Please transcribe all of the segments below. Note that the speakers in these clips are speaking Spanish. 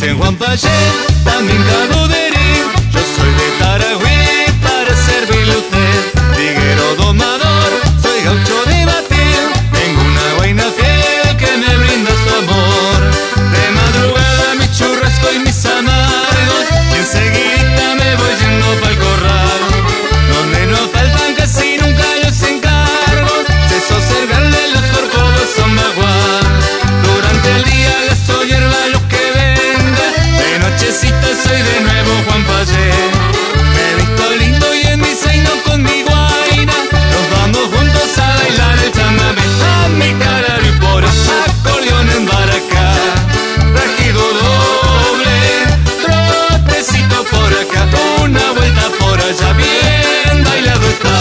dicen Juan Payé, también Cabuderín. Yo soy de Taragüí para servirle a usted. Liguero domador, soy gaucho de batir. Tengo una guaina fiel que me brinda su amor. De madrugada mi churrasco y mis amargos, y enseguida me voy yendo pa'l corral, donde no faltan casi nunca los encargos. De sosergarle los corcovos son bagual. Durante el día gasto hierba lo que venga. De nochecita soy de nuevo Juan Payé. Me he visto lindo y en mi zaino con mi guaina nos vamos juntos a bailar el chamamé. A mi carario y por acordeón en baracá, rajido doble, trotecito por acá, una vuelta por allá, bien bailado está.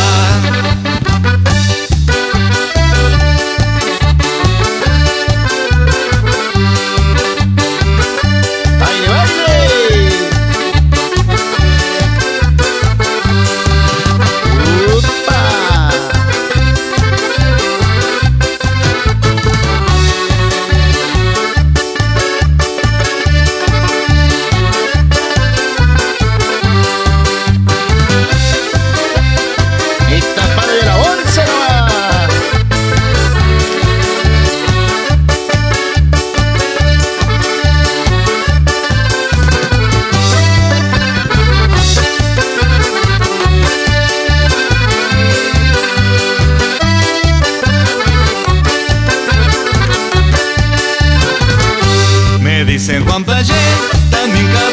Dicen Juan Payé, también